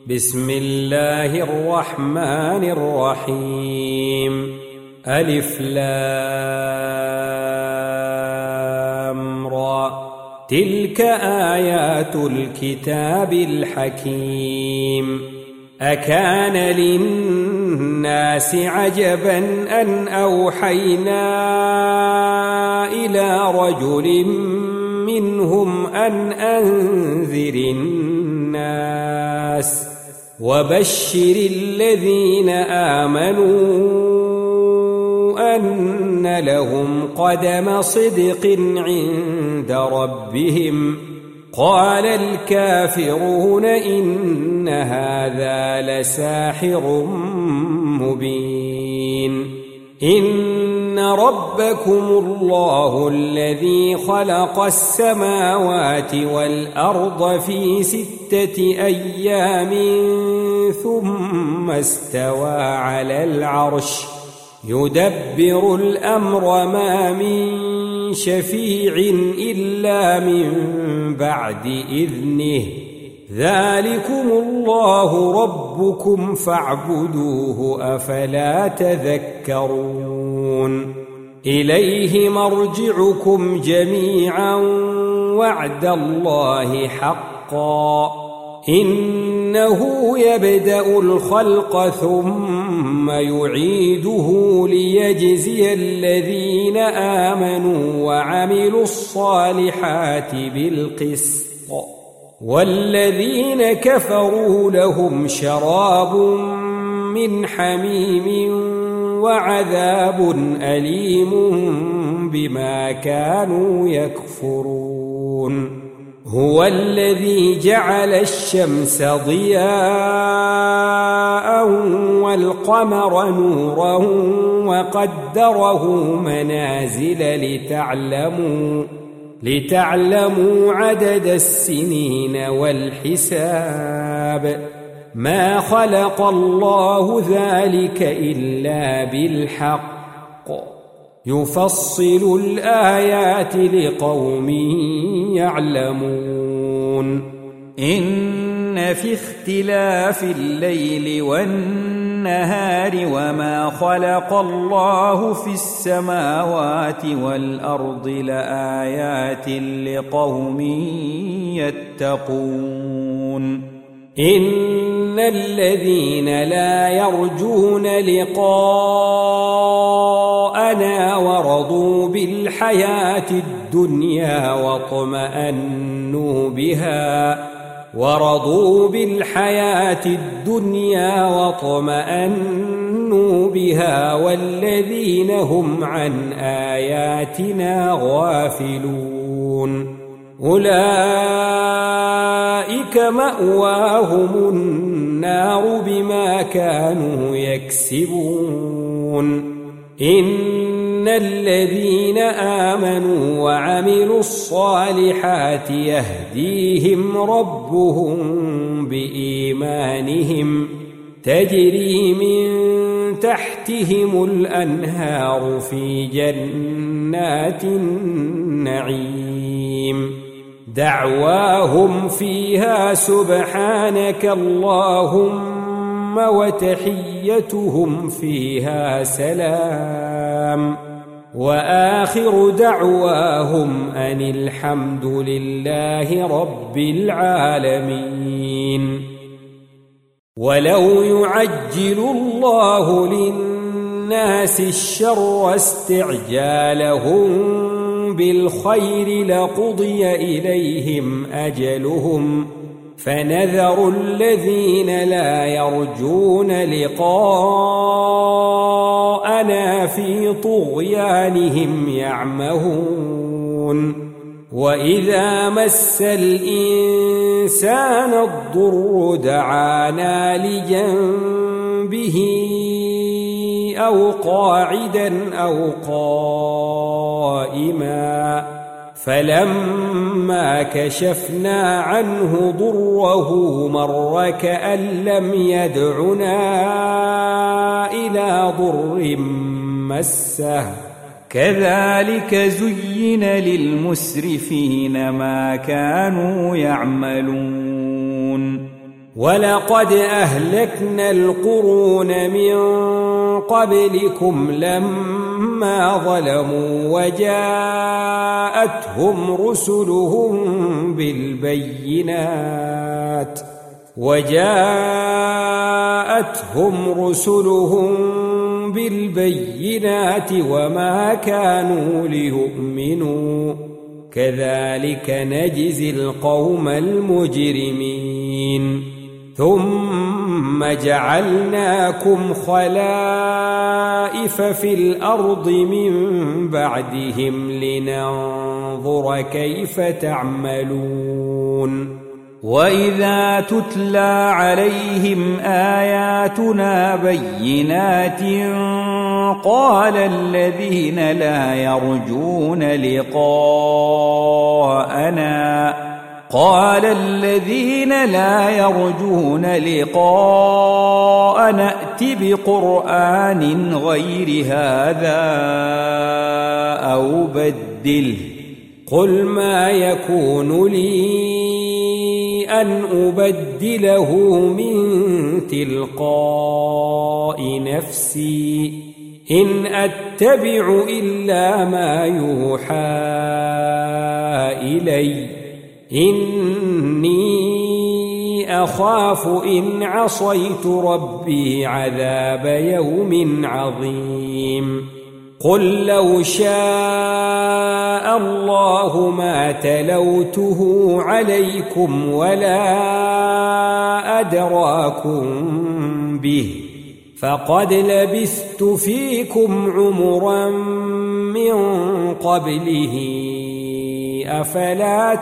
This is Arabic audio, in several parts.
بسم الله الرحمن الرحيم. ألف لام را. تلك آيات الكتاب الحكيم. أكان للناس عجبا أن أوحينا إلى رجل منهم أن أنذر الناس وبشر الذين آمنوا أن لهم قدم صدق عند ربهم. قال الكافرون إن هذا لساحر مبين. إن ربكم الله الذي خلق السماوات والأرض في 6 أيام ثم استوى على العرش يدبر الأمر ما من شفيع إلا من بعد إذنه. ذلكم الله ربكم فاعبدوه أفلا تذكرون. إليه مرجعكم جميعا وعد الله حقا. إنه يبدأ الخلق ثم يعيده ليجزي الذين آمنوا وعملوا الصالحات بالقسط. والذين كفروا لهم شراب من حميم وعذاب أليم بما كانوا يكفرون. هو الذي جعل الشمس ضياء والقمر نورا وقدره منازل لتعلموا عدد السنين والحساب. ما خلق الله ذلك إلا بالحق. يفصل الآيات لقوم يعلمون. إن في اختلاف الليل والنهار وما خلق الله في السماوات والأرض لآيات لقوم يتقون. إن الذين لا يرجون لقاءنا ورضوا بالحياة الدنيا واطمأنوا بها والذين هم عن آياتنا غافلون أولئك مأواهم النار بما كانوا يكسبون. إن الذين آمنوا وعملوا الصالحات يهديهم ربهم بإيمانهم تجري من تحتهم الأنهار في جنات النعيم. دعواهم فيها سبحانك اللهم وتحيتهم فيها سلام. وآخر دعواهم أن الحمد لله رب العالمين. ولو يعجل الله للناس الشر استعجالهم بالخير لقضي إليهم أجلهم فنذر الذين لا يرجون لقاءنا في طغيانهم يعمهون. وإذا مس الإنسان الضر دعانا لجنبه أو قاعدا أو قائما فلما كشفنا عنه ضره مر كأن لم يدعنا إلى ضر مسه. كذلك زين للمسرفين ما كانوا يعملون. ولقد أهلكنا القرون من قبلكم لما ظلموا وجاءتهم رسلهم بالبينات وما كانوا ليؤمنوا كذلك نجزي القوم المجرمين ثم جعلناكم خلائف في الأرض من بعدهم لننظر كيف تعملون وإذا تتلى عليهم آياتنا بينات قال الذين لا يرجون لقاءنا ائت بقرآن غير هذا أو بدله قل ما يكون لي أن أبدله من تلقاء نفسي إن أتبع إلا ما يوحى إلي إني أخاف إن عصيت ربي عذاب يوم عظيم قل لو شاء الله ما تلوته عليكم ولا أدراكم به فقد لبثت فيكم عمرا من قبله أفلا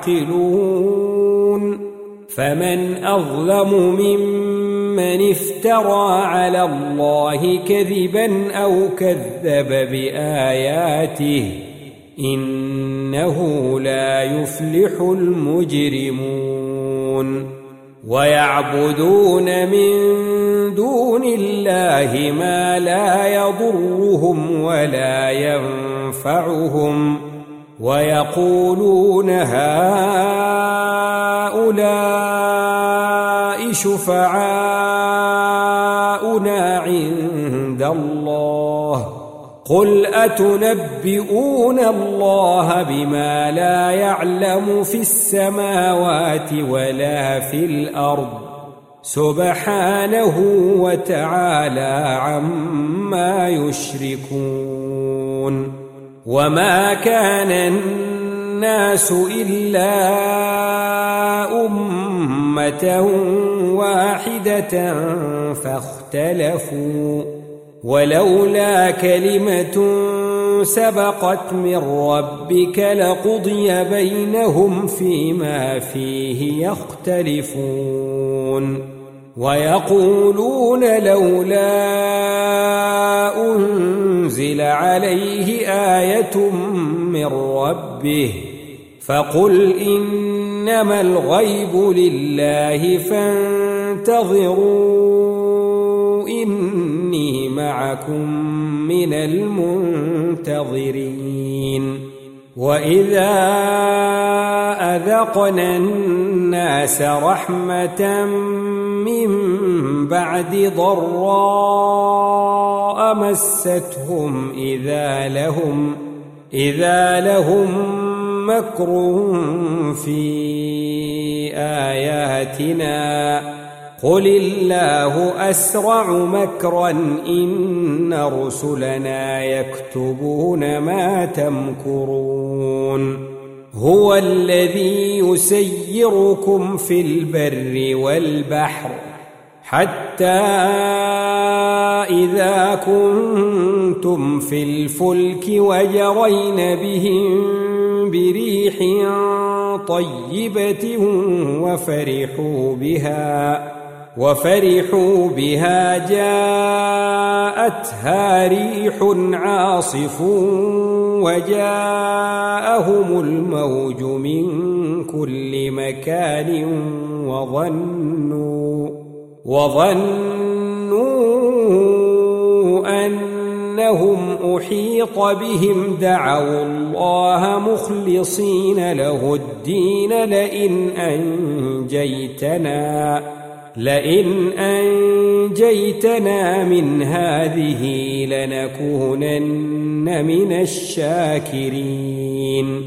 تعقلون فمن أظلم ممن افترى على الله كذبا أو كذب بآياته إنه لا يفلح المجرمون ويعبدون من دون الله ما لا يضرهم ولا ينفعهم ويقولون هؤلاء شفعاؤنا عند الله قل أتنبئون الله بما لا يعلم في السماوات ولا في الأرض سبحانه وتعالى عما يشركون وما كان الناس إلا أمة واحدة فاختلفوا ولولا كلمة سبقت من ربك لقضي بينهم فيما فيه يختلفون ويقولون لولا أنزل عليه آية من ربه فقل إنما الغيب لله فانتظروا إني معكم من المنتظرين وإذا أذقنا الناس رحمة من بعد ضراء مستهم إذا لهم مكر في آياتنا قل الله أسرع مكرا إن رسلنا يكتبون ما تمكرون هو الذي يسيركم في البر والبحر حتى إذا كنتم في الفلك وجرين بهم بريح طيبة وفرحوا بها جاءتها ريح عاصف وجاءهم الموج من كل مكان وظنوا أنهم أحيط بهم دعوا الله مخلصين له الدين لئن لئن أنجيتنا من هذه لنكونن من الشاكرين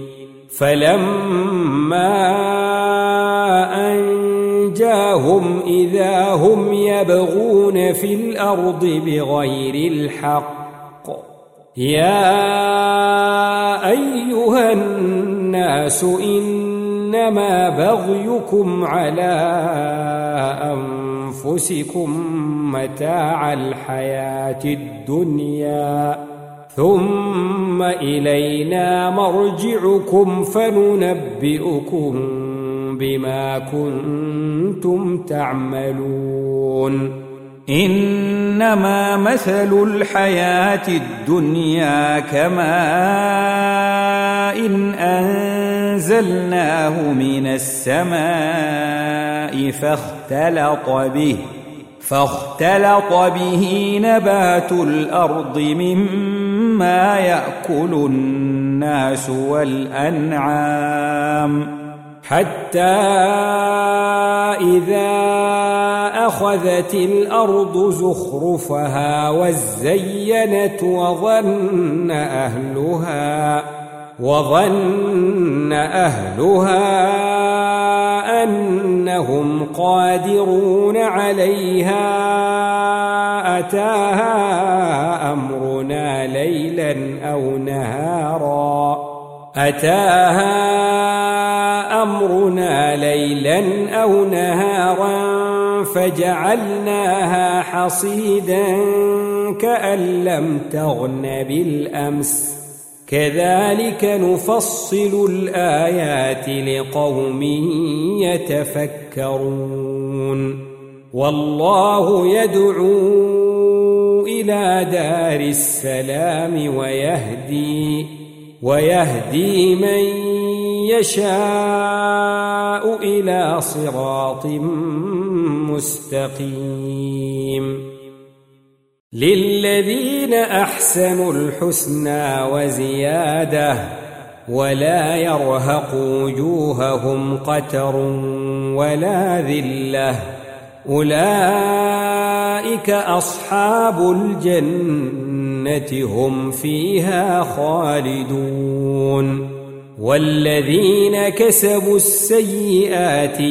فلما أنجاهم إذا هم يبغون في الأرض بغير الحق يا أيها الناس إنما بغيكم على أنفسكم متاع الحياة الدنيا ثم إلينا مرجعكم فننبئكم بما كنتم تعملون إنما مثل الحياة الدنيا كماء إن أنزلناه من السماء فاختلط به نبات الأرض مما يأكل الناس والأنعام حتى إذا أخذت الأرض زخرفها وزينت وظن أهلها أنهم قادرون عليها أتاها أمرنا ليلا أو نهارا فجعلناها حصيدا كأن لم تغن بالأمس كذلك نفصل الآيات لقوم يتفكرون والله يدعو إلى دار السلام ويهدي من يشاء إلى صراط مستقيم للذين أحسنوا الحسنى وزيادة ولا يرهق وجوههم قتر ولا ذلة أولئك أصحاب الجنة هم فيها خالدون والذين كسبوا السيئات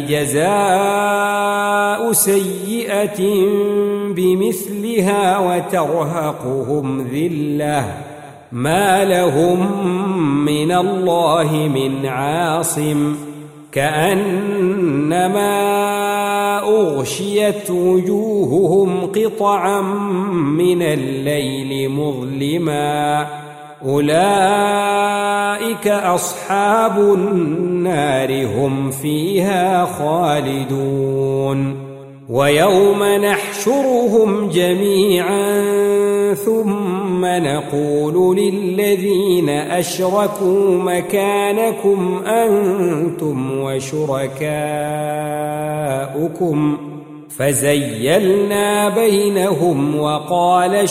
جزاء سيئة بمثلها وترهقهم ذلة ما لهم من الله من عاصم كأنما أغشيت وجوههم قطعا من الليل مظلما أولئك أصحاب النار هم فيها خالدون ويوم نحشرهم جميعا ثم نقول للذين أشركوا مكانكم أنتم وشركاؤكم فزيلنا بينهم وقال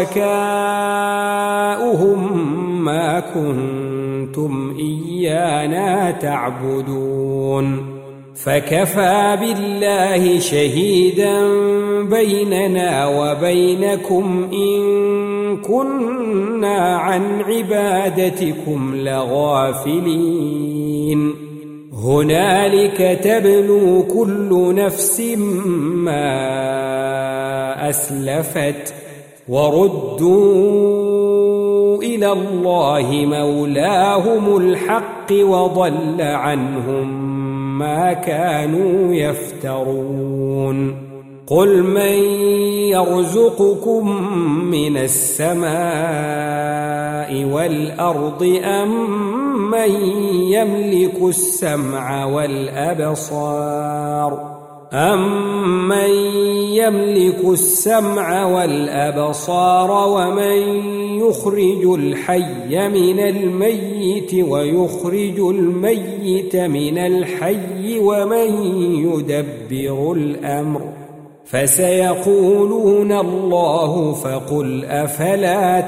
شركاؤهم ما كنتم إيانا تعبدون فكفى بالله شهيدا بيننا وبينكم إن كنا عن عبادتكم لغافلين هنالك تبلو كل نفس ما أسلفت وردوا إلى الله مولاهم الحق وضل عنهم ما كانوا يفترون قل من يرزقكم من السماء والأرض أم من يملك السمع والأبصار ومن يخرج الحي من الميت ويخرج الميت من الحي ومن يدبر الأمر فسيقولون الله فقل أفلا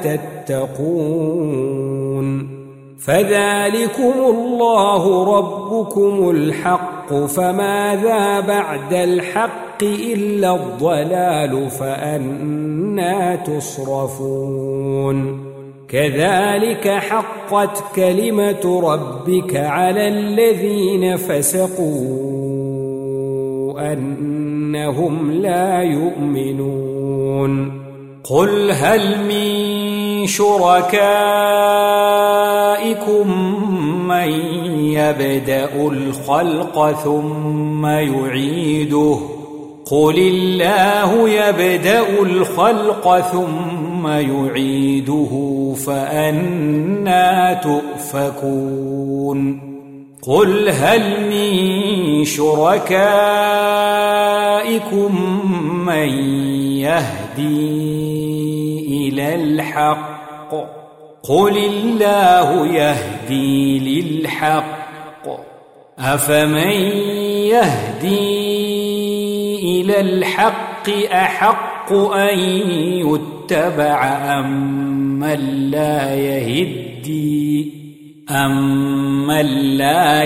تتقون فذلكم الله ربكم الحق فماذا بعد الحق إلا الضلال فأنى تصرفون كذلك حقت كلمة ربك على الذين فسقوا أنهم لا يؤمنون قل هل من شركائكم من يبدأ الخلق ثم يعيده قل الله يبدأ الخلق ثم يعيده فأنى تؤفكون قل هل من شركائكم من يهدي إلى الحق قل الله يهدي للحق أفمن يهدي إلى الحق أحق أن يتبع أمن لا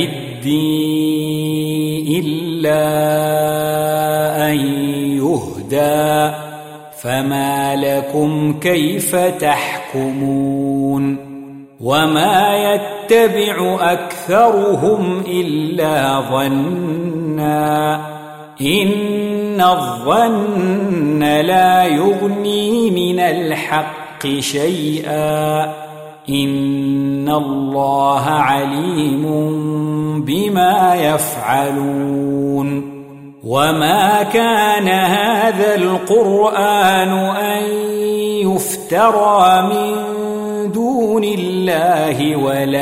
يهدي إلا أن يهدى فما لكم كيف تحكمون وما يتبع أكثرهم إلا ظنا إن الظن لا يغني من الحق شيئا إن الله عليم بما يفعلون وما كان هذا القرآن أن يفترى من دون الله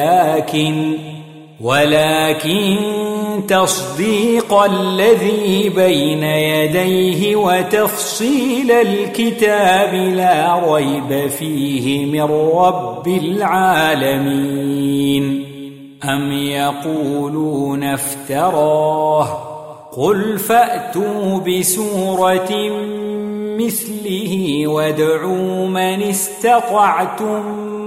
ولكن تصديق الذي بين يديه وتفصيل الكتاب لا ريب فيه من رب العالمين أم يقولون افتراه قل فأتوا بسورة مثله وادعوا من استطعتم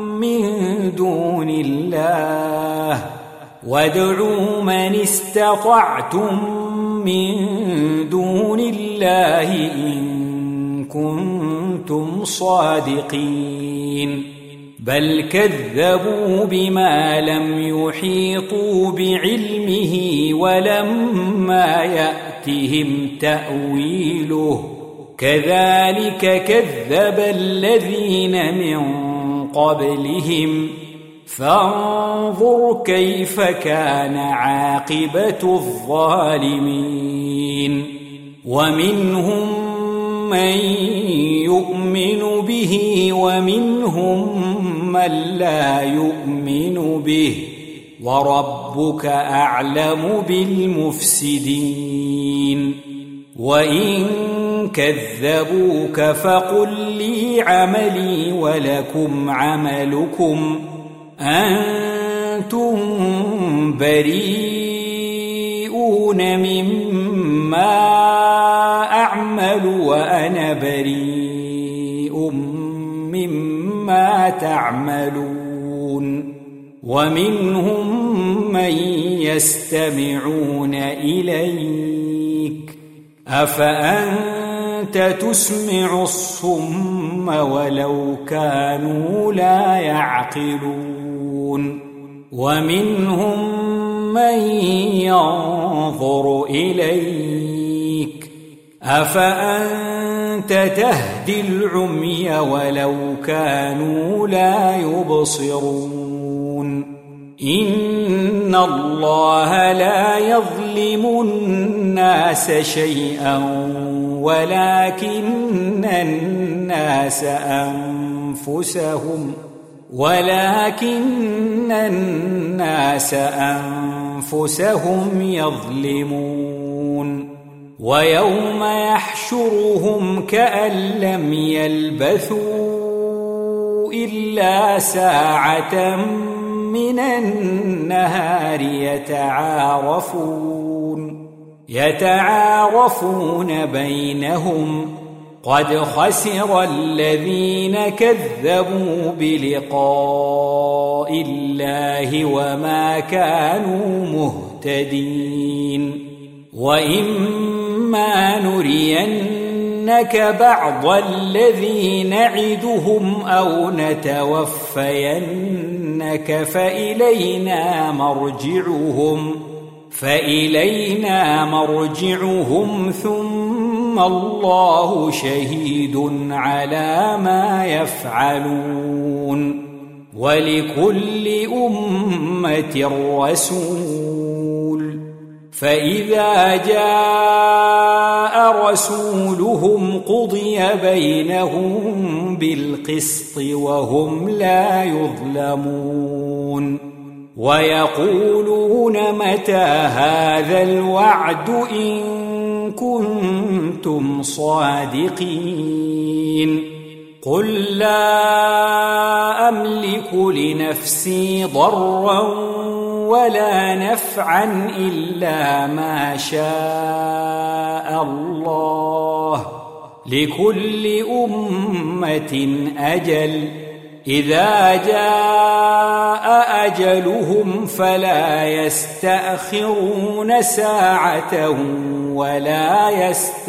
من دون الله إن كنتم صادقين بل كذبوا بما لم يحيطوا بعلمه ولما يأتهم تأويله كذلك كذب الذين من قبلهم فانظر كيف كان عاقبة الظالمين ومنهم من يؤمن به ومنهم من لا يؤمن به وربك أعلم بالمفسدين وإن كذبوك فقل لي عملي ولكم عملكم أنتم بريئون مما أعمل وأنا بريء مما تعملون ومنهم من يستمعون إليك أفأنت تسمع الصم ولو كانوا لا يعقلون ومنهم من ينظر إليك أفأنت تهدي العمي ولو كانوا لا يبصرون إن الله لا يظلم الناس شيئا ولكن الناس أنفسهم يظلمون ويوم يحشرهم كأن لم يلبثوا إلا ساعة من النهار يتعارفون بينهم قد خسر الذين كذبوا بلقاء الله وما كانوا مهتدين وإما فإما نرينك بعض الذي نعدهم أو نتوفينك فإلينا مرجعهم ثم الله شهيد على ما يفعلون ولكل أمة رسول فإذا جاء رسولهم قضي بينهم بالقسط وهم لا يظلمون ويقولون متى هذا الوعد إن كنتم صادقين قل لا أملك لنفسي ضرا ولا نفعا إلا ما شاء الله لكل أمة أجل إذا جاء أجلهم فلا يستأخرون ساعة ولا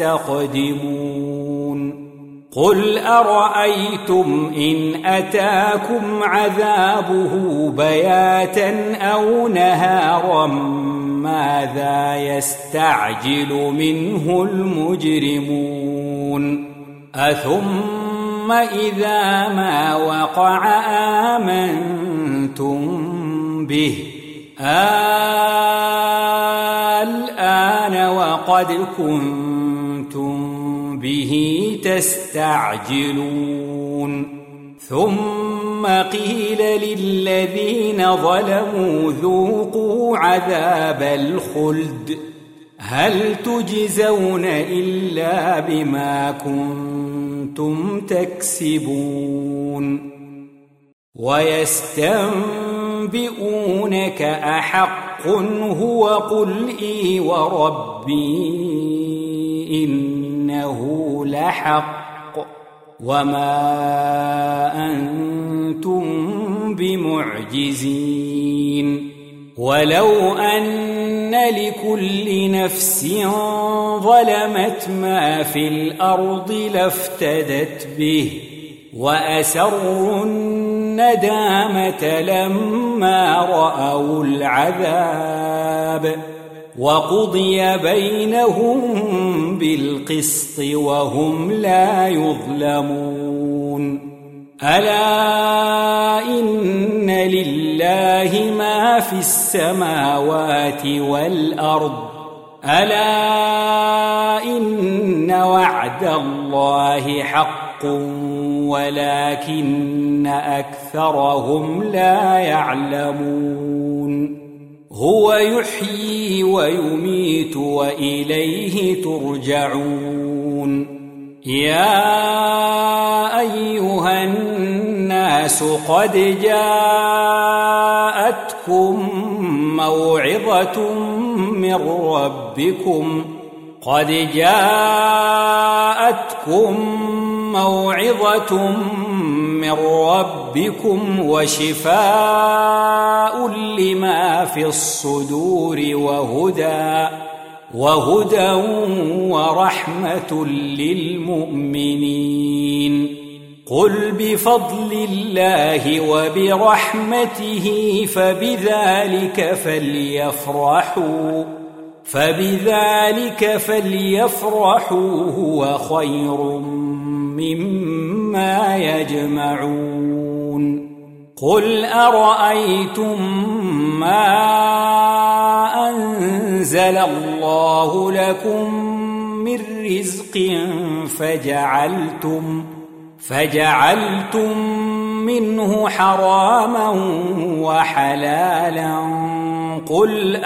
يستقدمون قل أرأيتم إن أتاكم عذابه بياتا أو نهارا ماذا يستعجل منه المجرمون أثم إذا ما وقع آمنتم به الآن وقد كنتم به تستعجلون ثم قيل للذين ظلموا ذوقوا عذاب الخلد هل تجزون إلا بما كنتم تكسبون ويستنبئونك أحق هو قل إي وربي إنه لحق وما أنتم بمعجزين ولو أن لكل نفس ظلمت ما في الأرض لافتدت به وأسروا الندامة لما رأوا العذاب وقضي بينهم بالقسط وهم لا يظلمون ألا إن لله ما في السماوات والأرض ألا إن وعد الله حق ولكن أكثرهم لا يعلمون هو يحيي ويميت وإليه ترجعون يا أيها الناس قد جاءتكم موعظة من ربكم وشفاء لما في الصدور وهدى ورحمة للمؤمنين قل بفضل الله وبرحمته فبذلك فليفرحوا هو خير مما يجمعون قل أرأيتم ما أنزل الله لكم من رزق فجعلتم منه حراما وحلالا قل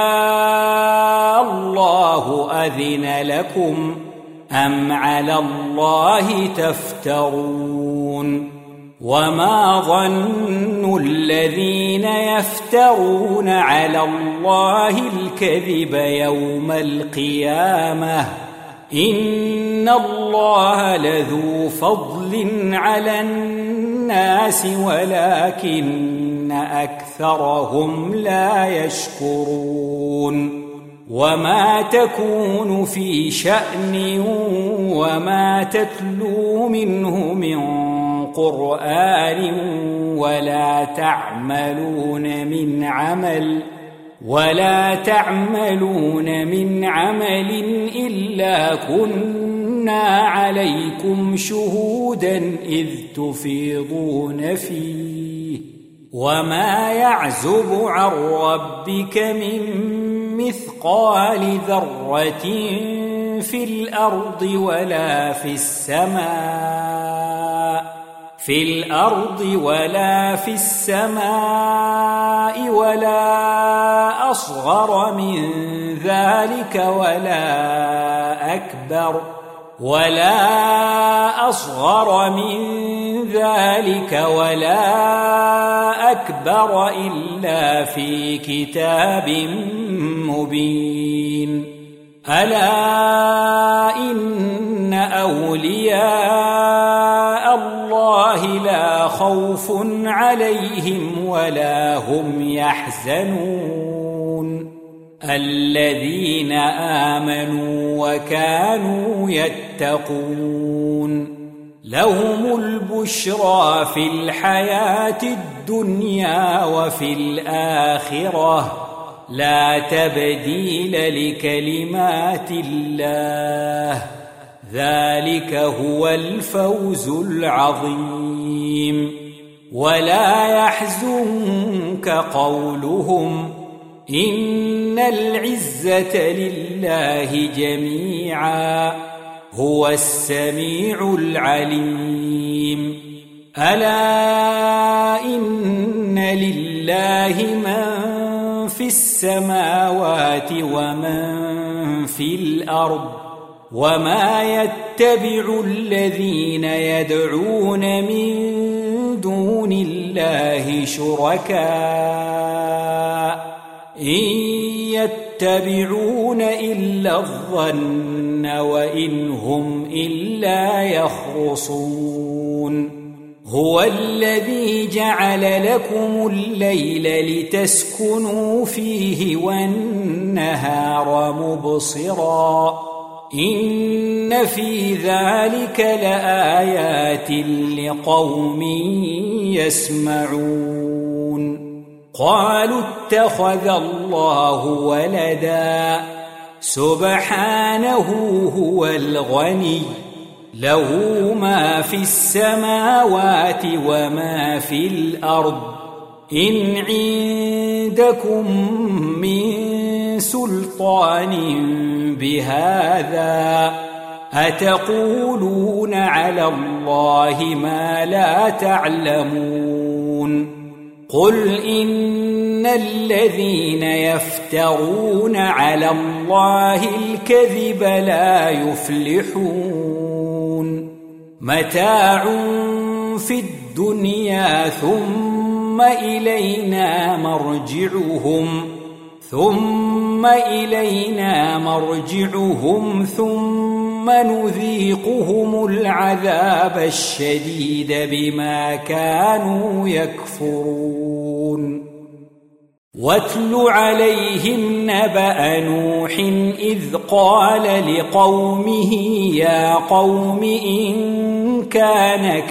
الله أذن لكم أم على الله تفترون وما ظن الذين يفترون على الله الكذب يوم القيامة إن الله لذو فضل على الناس ولكن أكثرهم لا يشكرون وما تكون في شأن وما تتلو منه من قرآن ولا تعملون من عمل إلا كنا عليكم شهودا إذ تفيضون فيه وما يعزب عن ربك من مثقال ذرة في الأرض ولا في السماء ولا أصغر من ذلك ولا أكبر إلا في كتاب مبين ألا إن أولياء الله لا خوف عليهم ولا هم يحزنون الذين آمنوا وكانوا يتقون لهم البشرى في الحياة الدنيا وفي الآخرة لا تبديل لكلمات الله ذلك هو الفوز العظيم ولا يحزنك قولهم إن العزة لله جميعا هو السميع العليم ألا إن لله من في السماوات ومن في الأرض وما يتبع الذين يدعون من دون الله شركاء إن يتبعون إلا الظن وإن هم إلا يخرصون هو الذي جعل لكم الليل لتسكنوا فيه والنهار مبصرا إن في ذلك لآيات لقوم يسمعون قالوا اتخذ الله ولدا سبحانه هو الغني له ما في السماوات وما في الأرض إن عندكم من سلطان بهذا أتقولون على الله ما لا تعلمون قل إن الذين يفترون على الله الكذب لا يفلحون متاع في الدنيا ثم إلينا مرجعهم ثم نذيقهم العذاب الشديد بما كانوا يكفرون واتل عليهم نبأ نوح إذ قال لقومه يا قوم إن كان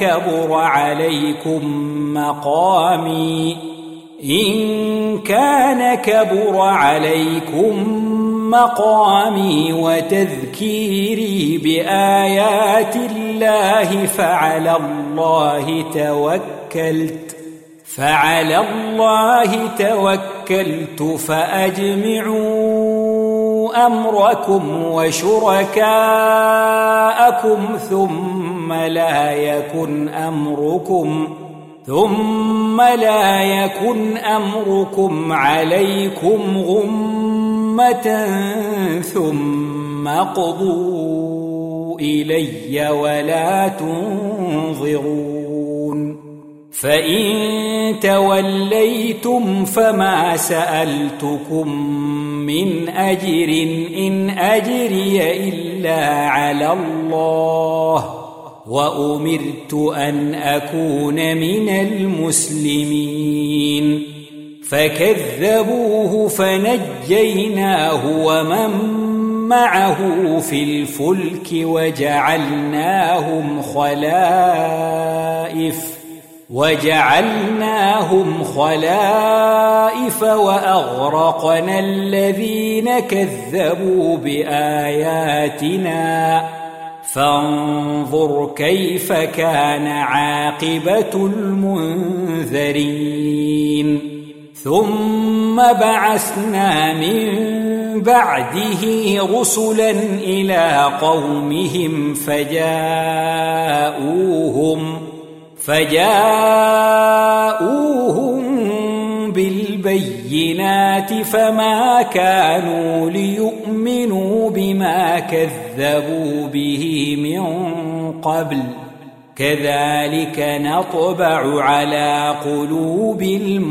كبر عليكم مقامي وتذكيري بآيات الله فعلى الله توكلت فأجمعوا أمركم وشركاءكم ثم لا يكن أمركم عليكم غمة ثم اقضوا إلي ولا تنظرون فإن توليتم فما سألتكم من أجر إن أجري إلا على الله وأمرت أن أكون من المسلمين فكذبوه فنجيناه ومن معه في الفلك وجعلناهم خلائف وأغرقنا الذين كذبوا بآياتنا فانظر كيف كان عاقبة المنذرين ثم بعثنا من بعده رسلا إلى قومهم فجاءوهم بالبينات فما كانوا ليؤمنوا بما كذبوا به من قبل كذلك نطبع على قلوب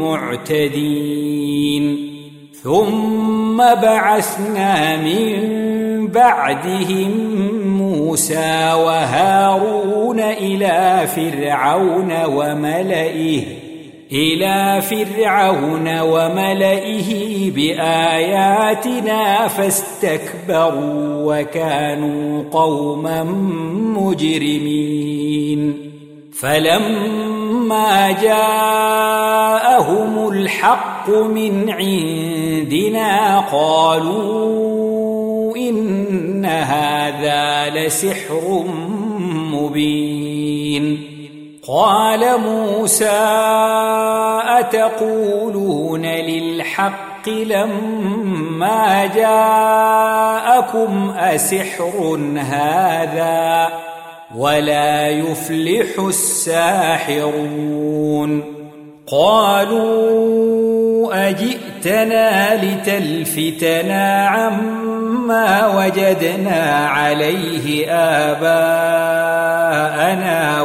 المعتدين ثم بعثنا من بعدهم موسى وهارون إلى فرعون وملئه بآياتنا فاستكبروا وكانوا قوما مجرمين فلما جاءهم الحق من عندنا قالوا إن هذا لسحر مبين قال موسى أتقولون للحق لما جاءكم أسحر هذا ولا يفلح الساحرون قالوا أجئتنا لتلفتنا عما وجدنا عليه آباءنا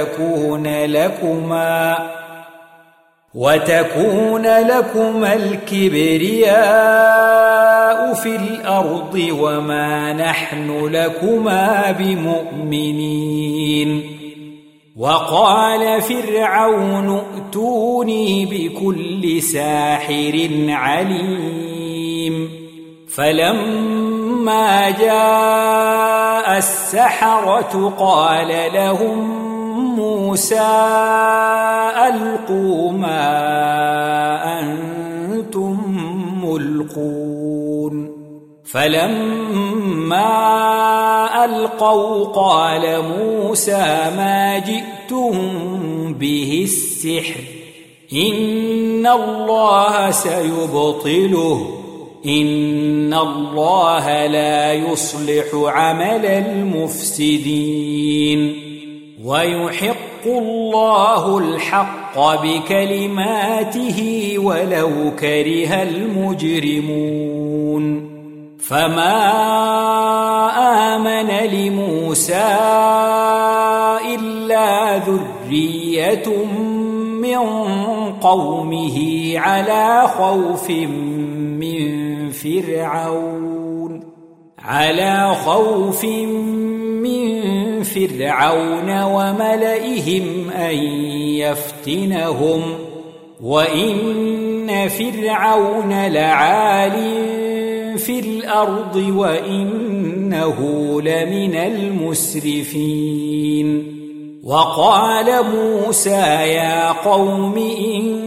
وتكون لكما الكبرياء في الأرض وما نحن لكما بمؤمنين وقال فرعون ائتوني بكل ساحر عليم فلما جاء السحرة قال لهم موسى ألقوا ما أنتم ملقون فلما ألقوا قال موسى ما جئتم به السحر إن الله سيبطله إن الله لا يصلح عمل المفسدين ويحق الله الحق بكلماته ولو كره المجرمون فما آمن لموسى إلا ذرية من قومه على خوف من فرعون وملئهم أن يفتنهم وإن فرعون لعال في الأرض وإنه لمن المسرفين وقال موسى يا قوم إن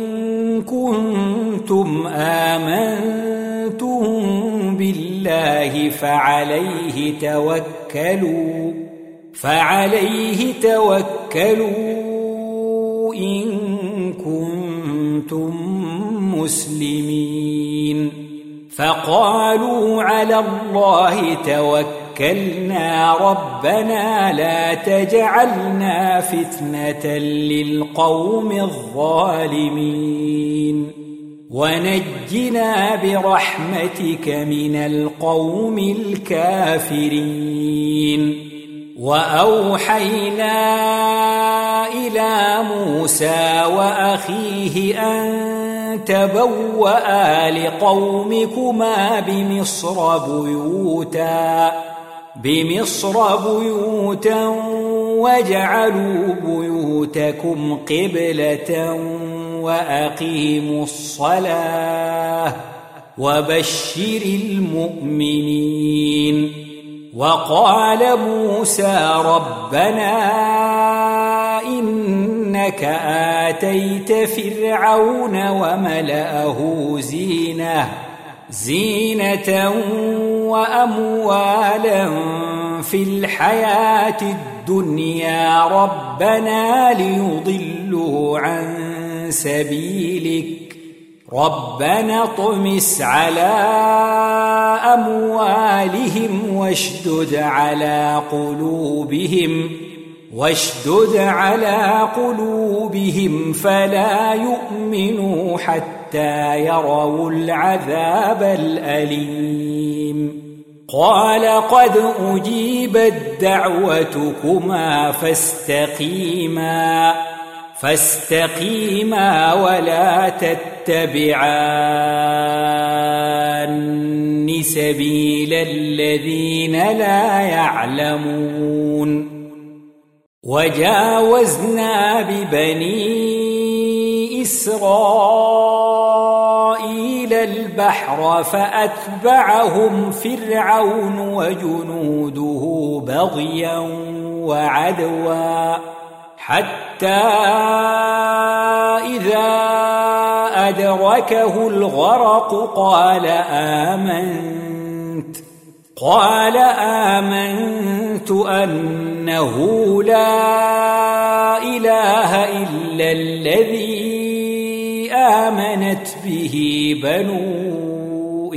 كنتم آمنتم بالله فعليه توكلوا إن كنتم مسلمين فقالوا على الله توكلنا ربنا لا تجعلنا فتنة للقوم الظالمين ونجنا برحمتك من القوم الكافرين وأوحينا إلى موسى وأخيه أن تبوأ لقومكما بمصر بيوتا بمصر بيوتا واجعلوا بيوتكم قبلة وأقيموا الصلاة وبشر المؤمنين. وقال موسى ربنا إنك آتيت فرعون وملأه زينة وأموالا في الحياة الدنيا ربنا ليضلوا عن سبيلك ربنا اطمس على أموالهم واشدد على قلوبهم فلا يؤمنوا حتى يروا العذاب الأليم. قال قد أجيبت دعوتكما فاستقيما ولا تتبعان سبيل الذين لا يعلمون. وجاوزنا ببني إسرائيل البحر فأتبعهم فرعون وجنوده بغيا وعدوا حتى إذا أدركه الغرق قال آمنت أنه لا إله إلا الذي آمنت به بنو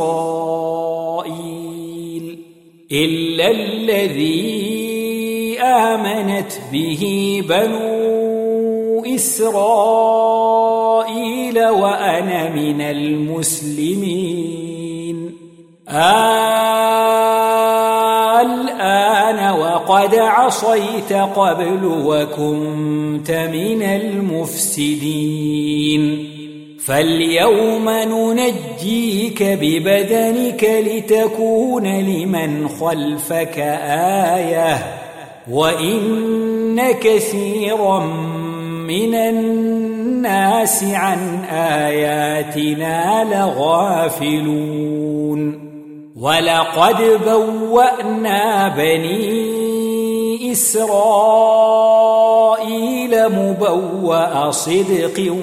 إسرائيل وأنا من المسلمين. الآن وقد عصيت قبل وكنت من المفسدين فاليوم ننجيك ببدنك لتكون لمن خلفك آية وإن كثيرا من الناس عن آياتنا لغافلون. ولقد بوأنا بني إسرائيل مبوأ صدق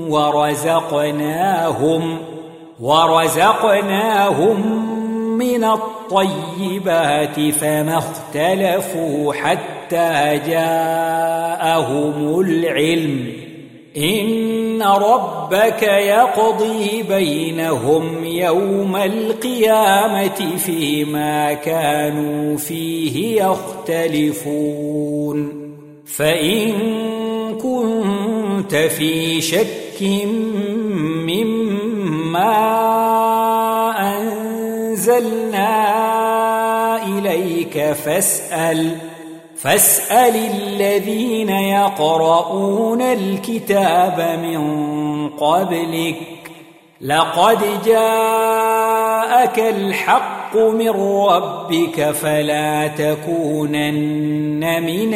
ورزقناهم من الطيبات فما اختلفوا حتى جاءهم العلم إن ربك يقضي بينهم يوم القيامة فيما كانوا فيه يختلفون. فإن كنت في شك مما أنزلنا إليك فاسأل الذين يقرؤون الكتاب من قبلك لقد جاءك الحق من ربك فلا تكونن من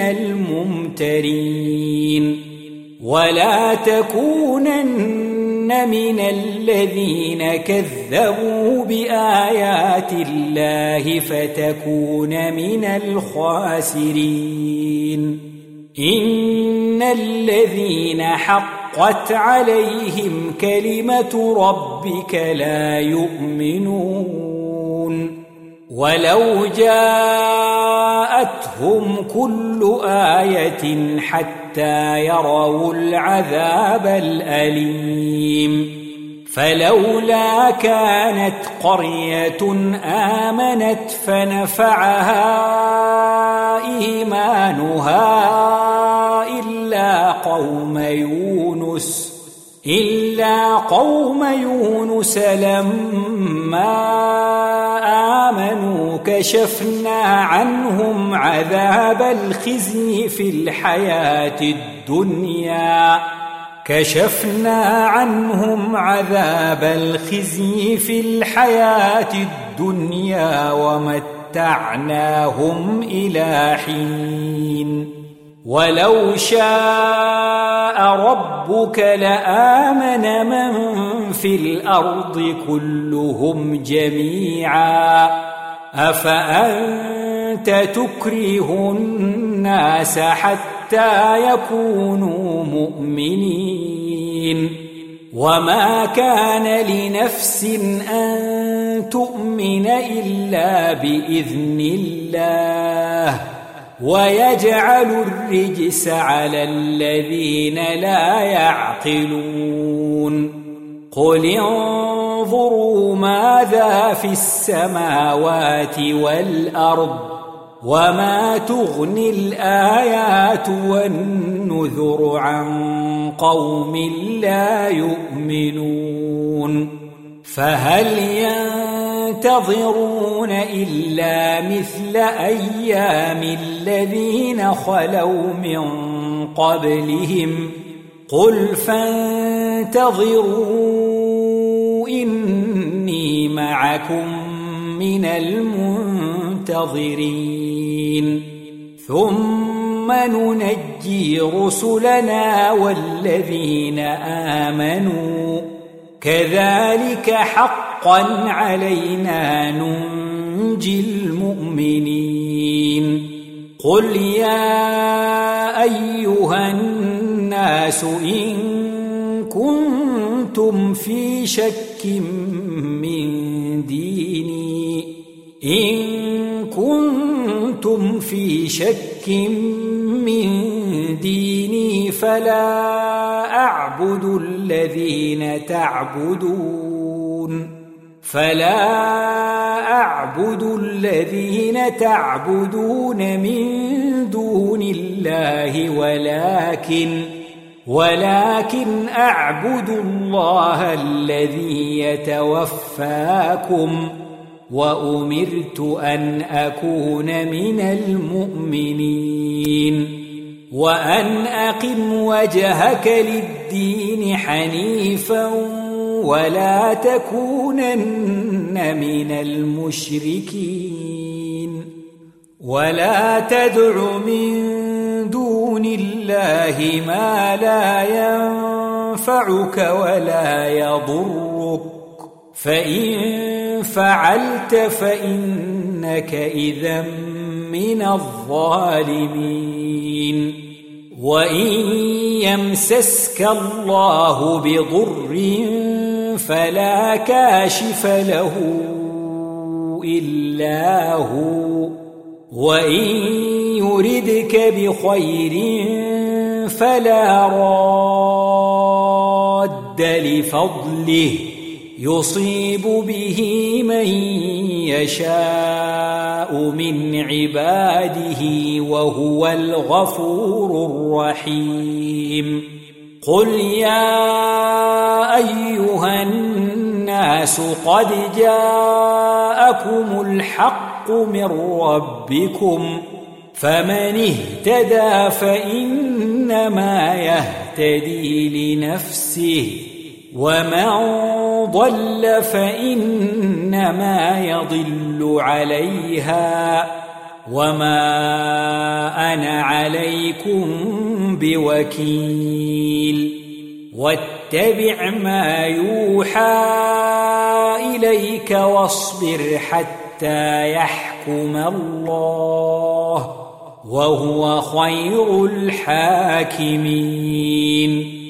الممترين ولا تكونن من الذين كذبوا بآيات الله فتكون من الخاسرين. إن الذين حقت عليهم كلمة ربك لا يؤمنون ولو جاءتهم كل آية حتى يروا العذاب الأليم فلولا كانت قرية آمنت فنفعها إيمانها إلا قوم يونس لما آمنوا كشفنا عنهم عذاب الخزي في الحياة الدنيا ومتعناهم إلى حين ولو شاء ربك لآمن من في الأرض كلهم جميعا أفأنت تكره الناس حتى يكونوا مؤمنين وما كان لنفس أن تؤمن إلا بإذن الله ويجعل الرجس على الذين لا يعقلون قل انظروا ماذا في السماوات والأرض وما تغني الآيات والنذر عن قوم لا يؤمنون فهل ينتظرون إلا مثل أيام الذين خلوا من قبلهم قل فانتظروا إني معكم من المنتظرين ثم ننجي رسلنا والذين آمنوا كذلك حقا علينا ننجي المؤمنين قل يا أيها الناس إن كنتم في شك من ديني فلا أعبد الذين تعبدون من دون الله ولكن أعبد الله الذي يتوفاكم وأمرت أن أكون من المؤمنين وأن أقم وجهك للدين حنيفا ولا تكونن من المشركين ولا تدع من دون الله ما لا ينفعك ولا يضرك فإن فعلت فإنك إذا من الظالمين وإن يمسسك الله بضر فلا كاشف له إلا هو وإن يردك بخير فلا راد لفضله يصيب به من يشاء من عباده وهو الغفور الرحيم قل يا أيها الناس قد جاءكم الحق من ربكم فمن اهتدى فإنما يهتدي لنفسه ومن ضل فإنما يضل عليها وما أنا عليكم بوكيل واتبع ما يوحى إليك واصبر حتى يحكم الله وهو خير الحاكمين